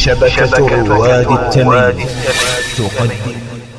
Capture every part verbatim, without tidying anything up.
شبكة رواد التمييز تقدم.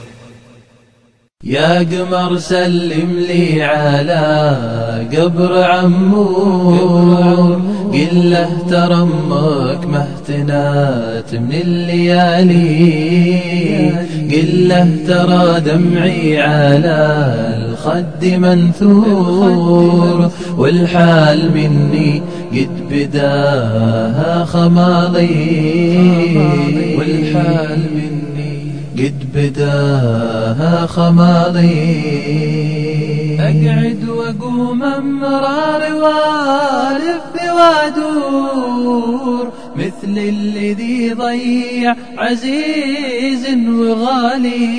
يا قمر سلم لي على قبر عمور، قل له ترى امك ما اهتنات من الليالي، قل له ترى دمعي على الخد منثور، والحال مني قد بداها خماضي، والحال مني قد بداها خماضي. أقعد وأقوم أمرار والف وادور، مثل الذي ضيع عزيز وغالي،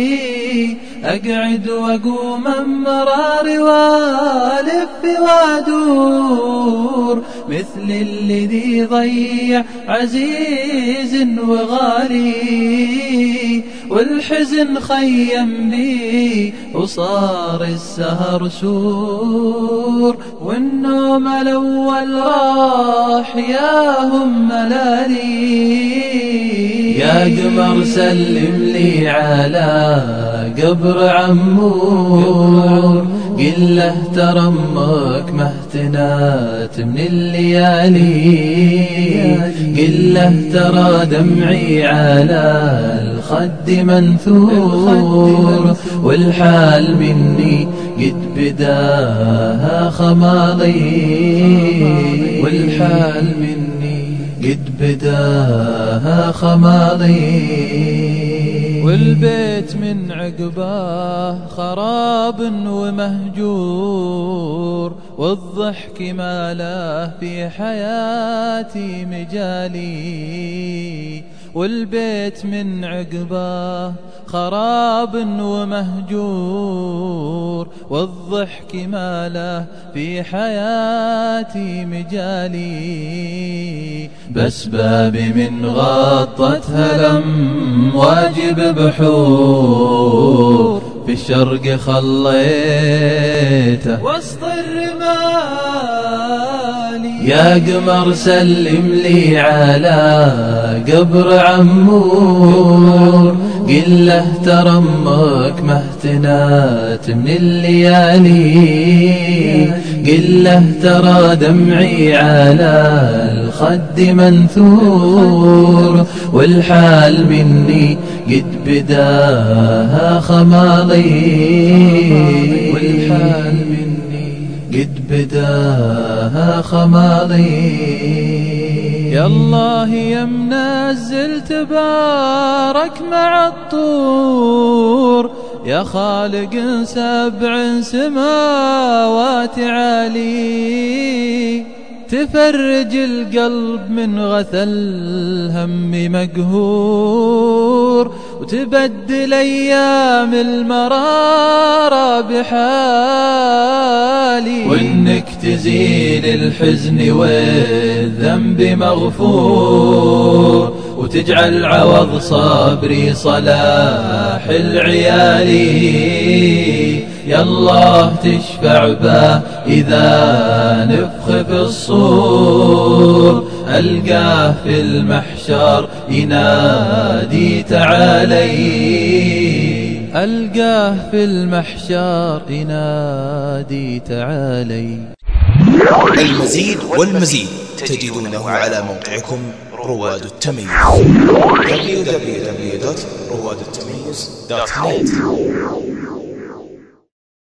أقعد وأقوم أمرار والف وادور، مثل الذي ضيع عزيز وغالي، والحزن خيم بي وصار السهر سور، والنوم الأول راح يا هم ملالي. يا قمر سلم لي على قبر عمور، قل له ترى امك ما اهتنات من الليالي، قل له ترى دمعي على الخد منثور، والحال مني قد بداها خماضي، والحال مني قد بداها خماضي. والبيت من عقباه خراب ومهجور، والضحك ما له في حياتي مجالي، والبيت من عقباه خراب ومهجور، والضحك ما له في حياتي مجالي، بس بابي من غطتها لم واجب بحور، في الشرق خليته وسط الرمال. يا قمر سلم لي على قبر عمور، قل له ترى امك ما اهتنات من الليالي، قل له ترى دمعي على الخد منثور، والحال مني قد بداها خماضي، والحال مني قد بداها خماضي. يا الله يا منزل تبارك مع الطور، يا خالق سبع سماوات عالي، تفرج القلب من غثى الهم مقهور، وتبدل أيام المرارة بحالي، وإنك تزيل الحزن والذنب مغفور، وتجعل عوض صبري صلاح العيالي. يا الله تشفع به إذا نفخ في الصور، ألقاه في المحشر ينادي تعالي، ألقاه في المحشر ينادي تعالي. المزيد والمزيد تجدونه على موقعكم رواد التمييز دبليو دبليو دبليو دوت رواد التمييز دوت نت.